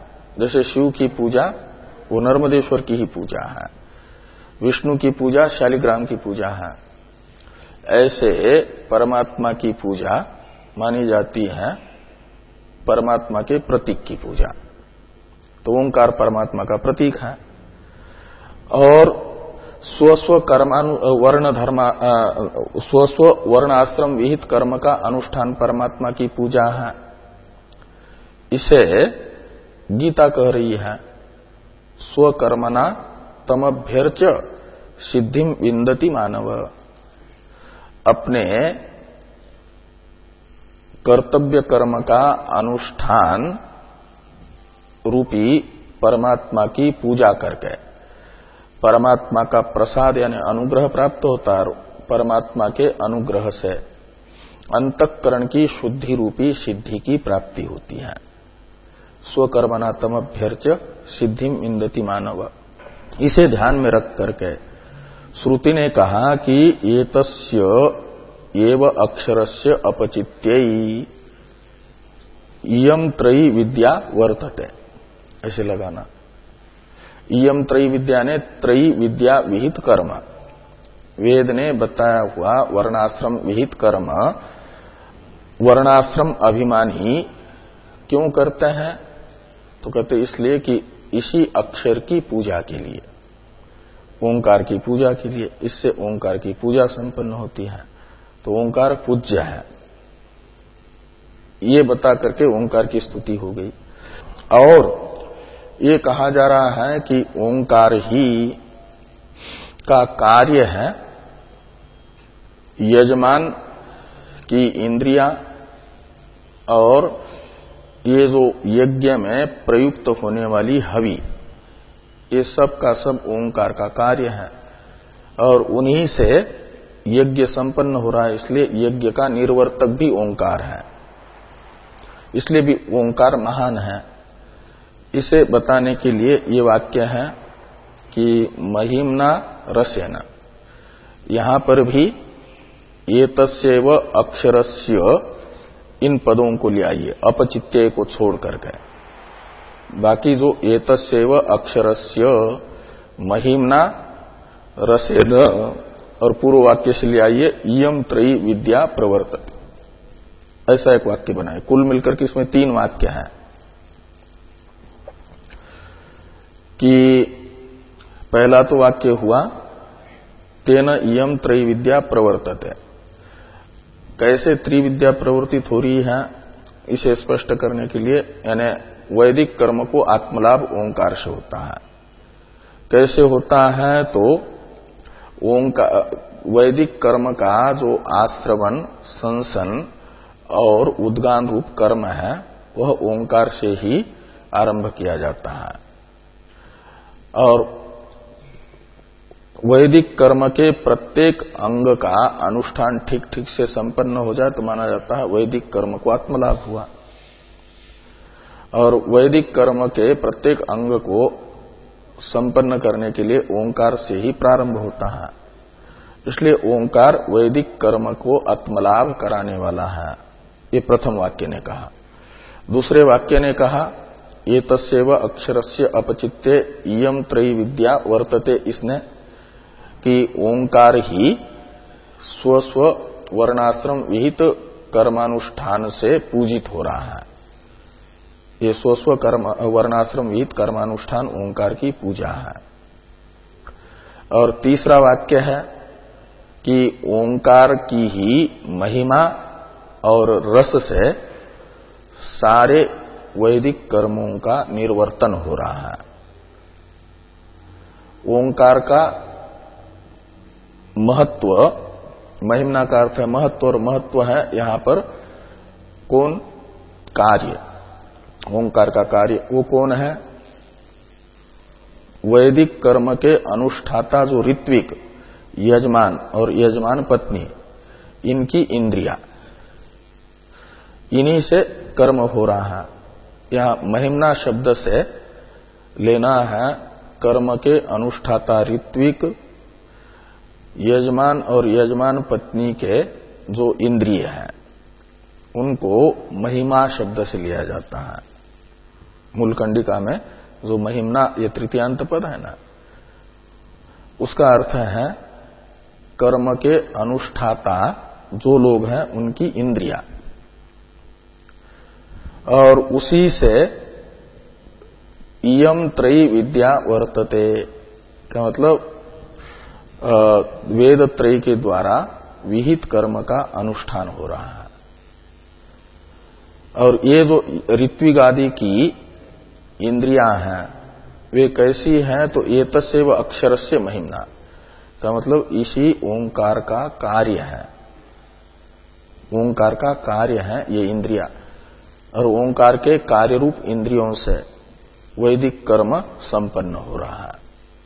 जैसे शिव की पूजा वो नर्मदेश्वर की ही पूजा है, विष्णु की पूजा शालिग्राम की पूजा है, ऐसे परमात्मा की पूजा मानी जाती है परमात्मा के प्रतीक की पूजा। तो ओंकार परमात्मा का प्रतीक है। और स्वस्व कर्मानु वर्ण धर्म स्वस्व वर्ण आश्रम विहित कर्म का अनुष्ठान परमात्मा की पूजा है। इसे गीता कह रही है, स्वकर्मणा तमभ्यर्च सिद्धिम विन्दति मानव। अपने कर्तव्य कर्म का अनुष्ठान रूपी परमात्मा की पूजा करके परमात्मा का प्रसाद यानी अनुग्रह प्राप्त होता है। परमात्मा के अनुग्रह से अंतःकरण की शुद्धि रूपी सिद्धि की प्राप्ति होती है। स्वकर्मणा तमभ्यर्च सिद्धिम विन्दति मानव। इसे ध्यान में रख करके श्रुति ने कहा कि एतस्य एव अक्षरस्य अपचित्यई इयं त्रयी विद्या वर्तते, ऐसे लगाना। इयं त्रयी विद्या ने त्रयी विद्या विहित कर्म, वेद ने बताया हुआ वर्णाश्रम विहित कर्म वर्णाश्रम अभिमानी क्यों करते हैं? तो कहते इसलिए कि इसी अक्षर की पूजा के लिए, ओंकार की पूजा के लिए, इससे ओंकार की पूजा संपन्न होती है। तो ओंकार पूज्य है, ये बता करके ओंकार की स्तुति हो गई। और ये कहा जा रहा है कि ओंकार ही का कार्य है यजमान की इंद्रियां और ये जो यज्ञ में प्रयुक्त होने वाली हवि, ये सब का सब ओंकार का कार्य है। और उन्हीं से यज्ञ संपन्न हो रहा है, इसलिए यज्ञ का निर्वर्तक भी ओंकार है, इसलिए भी ओंकार महान है। इसे बताने के लिए ये वाक्य है कि महिम्ना रसेन, यहां पर भी एतस्यैव अक्षरस्य इन पदों को ले आइए, अपचित्य को छोड़ करके। बाकी जो एतस्यैव अक्षरस्य महिम्ना रसेन और पूर्व वाक्य से ले आइए इयं त्रयी विद्या प्रवर्तते, ऐसा एक वाक्य बनाए। कुल मिलकर के इसमें तीन वाक्य हैं कि पहला तो वाक्य हुआ तेन इयं त्रयी विद्या प्रवर्तते। कैसे त्रिविद्या प्रवर्तित हो रही है इसे स्पष्ट करने के लिए, यानी वैदिक कर्म को आत्मलाभ ओंकार से होता है। कैसे होता है? तो ओंकार वैदिक कर्म का जो आश्रवण, संसन और उद्गान रूप कर्म है वह ओंकार से ही आरंभ किया जाता है। और वैदिक कर्म के प्रत्येक अंग का अनुष्ठान ठीक ठीक से संपन्न हो जाए तो माना जाता है वैदिक कर्म को आत्मलाभ हुआ। और वैदिक कर्म के प्रत्येक अंग को संपन्न करने के लिए ओंकार से ही प्रारंभ होता है, इसलिए ओंकार वैदिक कर्म को आत्मलाभ कराने वाला है, ये प्रथम वाक्य ने कहा। दूसरे वाक्य ने कहा एतस्यैव अक्षरस्य अपचित्ते इयं त्रयी विद्या वर्तते, इसने कि ओंकार ही स्वस्व वर्णाश्रम विहित कर्मानुष्ठान से पूजित हो रहा है। ये स्वस्व कर्म वर्णाश्रम विहित कर्मानुष्ठान ओंकार की पूजा है। और तीसरा वाक्य है कि ओंकार की ही महिमा और रस से सारे वैदिक कर्मों का निर्वर्तन हो रहा है। ओंकार का महत्व, महिमा का अर्थ है महत्व, और महत्व है यहां पर कौन? कार्य। ओंकार का कार्य वो कौन है? वैदिक कर्म के अनुष्ठाता जो ऋत्विक, यजमान और यजमान पत्नी, इनकी इंद्रिया, इन्हीं से कर्म हो रहा है। यहां महिम्ना शब्द से लेना है कर्म के अनुष्ठाता ऋत्विक, यजमान और यजमान पत्नी के जो इंद्रिय हैं उनको महिमा शब्द से लिया जाता है। मूल कंडिका में जो महिमना ये तृतीयांत पद है ना, उसका अर्थ है कर्म के अनुष्ठाता जो लोग हैं उनकी इंद्रिया, और उसी से इयम त्रयी विद्या वर्तते का मतलब वेद त्रयी के द्वारा विहित कर्म का अनुष्ठान हो रहा है। और ये जो ऋत्विक आदि की इंद्रियां हैं वे कैसी हैं, तो ये तस्व अक्षरस्य महिमना का मतलब इसी ओंकार का कार्य है, ओंकार का कार्य है ये इंद्रिया, और ओंकार के कार्य रूप इंद्रियों से वैदिक कर्म संपन्न हो रहा है।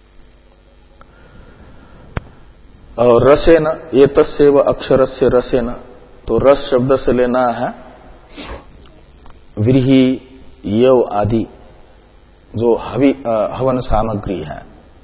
और रसेन ये तस्व अक्षरस्य रसेन, तो रस शब्द से लेना है व्रीहि यव आदि जो हवि हवन सामग्री है।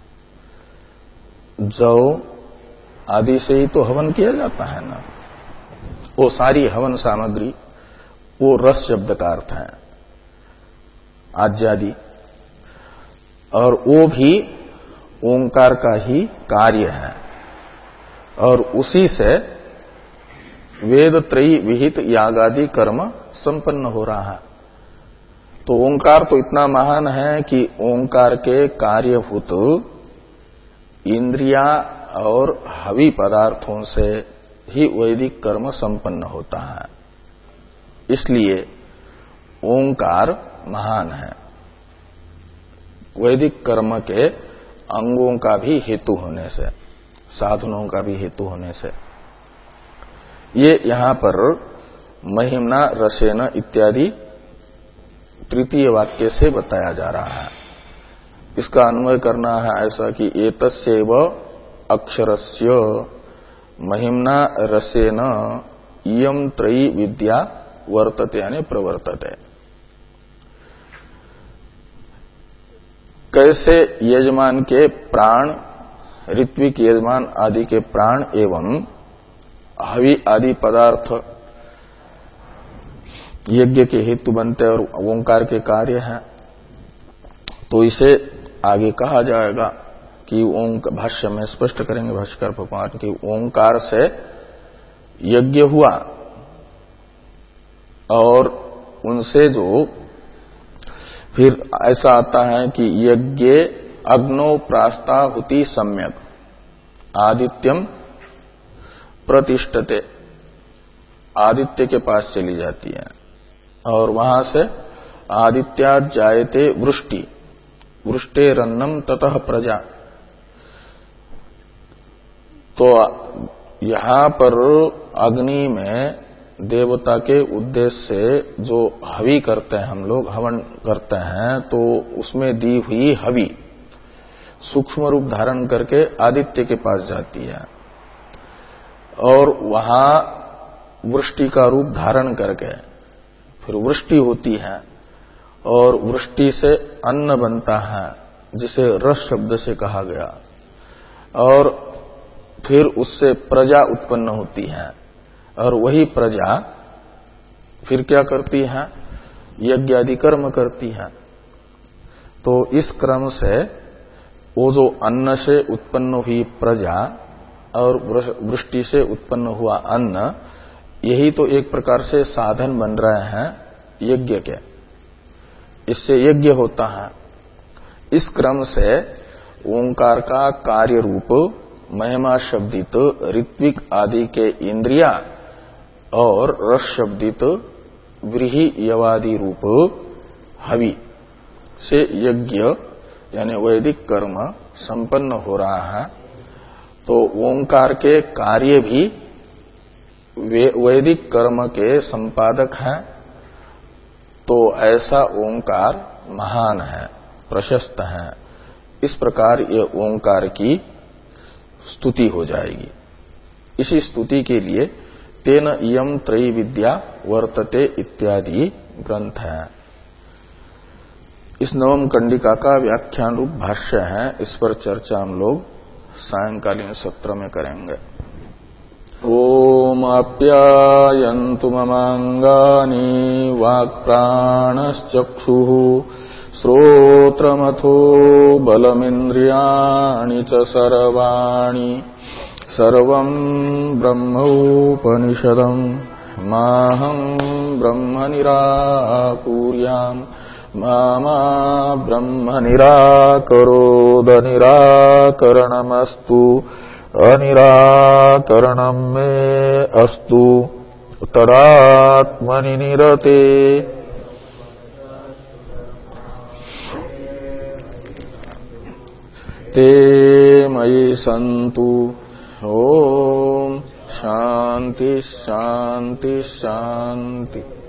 जौ आदि से ही तो हवन किया जाता है ना, वो सारी हवन सामग्री वो रस शब्द का अर्थ है, आज्यादि, और वो भी ओंकार का ही कार्य है, और उसी से वेद त्रयी विहित यागादि कर्म संपन्न हो रहा है। तो ओंकार तो इतना महान है कि ओंकार के कार्यभूत इंद्रिया और हवि पदार्थों से ही वैदिक कर्म संपन्न होता है, इसलिए ओंकार महान है, वैदिक कर्म के अंगों का भी हेतु होने से, साधनों का भी हेतु होने से। ये यहां पर महिमना रसेन इत्यादि तृतीय वाक्य से बताया जा रहा है। इसका अन्वय करना है ऐसा कि एतस्यैव अक्षरस्य महिमना रसेन इयं त्रयी विद्या वर्तते यानी प्रवर्तते। कैसे यजमान के प्राण, ऋत्विक यजमान आदि के प्राण एवं हवि आदि पदार्थ यज्ञ के हेतु बनते और ओंकार के कार्य हैं, तो इसे आगे कहा जाएगा कि ओंकार, भाष्य में स्पष्ट करेंगे भाष्यकार भगवान की, ओंकार से यज्ञ हुआ और उनसे जो फिर ऐसा आता है कि यज्ञ अग्नो प्रास्ताहुति सम्यक आदित्यम प्रतिष्ठते, आदित्य के पास चली जाती है और वहां से आदित्या जायते वृष्टि, वृष्टेरन्नम ततः प्रजा। तो यहां पर अग्नि में देवता के उद्देश्य से जो हवि करते हैं, हम लोग हवन करते हैं, तो उसमें दी हुई हवि सूक्ष्म रूप धारण करके आदित्य के पास जाती है और वहां वृष्टि का रूप धारण करके फिर वृष्टि होती है और वृष्टि से अन्न बनता है जिसे रस शब्द से कहा गया, और फिर उससे प्रजा उत्पन्न होती है और वही प्रजा फिर क्या करती है, यज्ञ आदि कर्म करती है। तो इस क्रम से वो जो अन्न से उत्पन्न हुई प्रजा और वृष्टि से उत्पन्न हुआ अन्न, यही तो एक प्रकार से साधन बन रहे हैं यज्ञ के, इससे यज्ञ होता है। इस क्रम से ओंकार का कार्य रूप महिमा शब्दित ऋत्विक आदि के इंद्रिया और रस शब्दित व्रीहि यवादि रूप हवि से यज्ञ यानी वैदिक कर्म संपन्न हो रहा है। तो ओंकार के कार्य भी वैदिक कर्म के संपादक हैं, तो ऐसा ओंकार महान है, प्रशस्त है। इस प्रकार ये ओंकार की स्तुति हो जाएगी। इसी स्तुति के लिए तेन इयं त्रयी विद्या वर्तते इत्यादि ग्रंथ है। इस नवम कंडिका का व्याख्यान रूप भाष्य है, इस पर चर्चा हम लोग सायंकालीन सत्र में करेंगे। ओम आप्यायन्तु ममांगानि वाक्प्राणश्चक्षुः श्रोत्रमथो बलमिन्द्रियाणि च सर्वाणि सर्वं ब्रह्मोपनिषदम् माहं ब्रह्म निराकुर्याम् मा मा ब्रह्म निराकरोद निराकरणमस्तु अनिराकरणं मे अस्तु तदात्मनि निरते। ते मयि सन्तु। ओम शांति शांति शांति।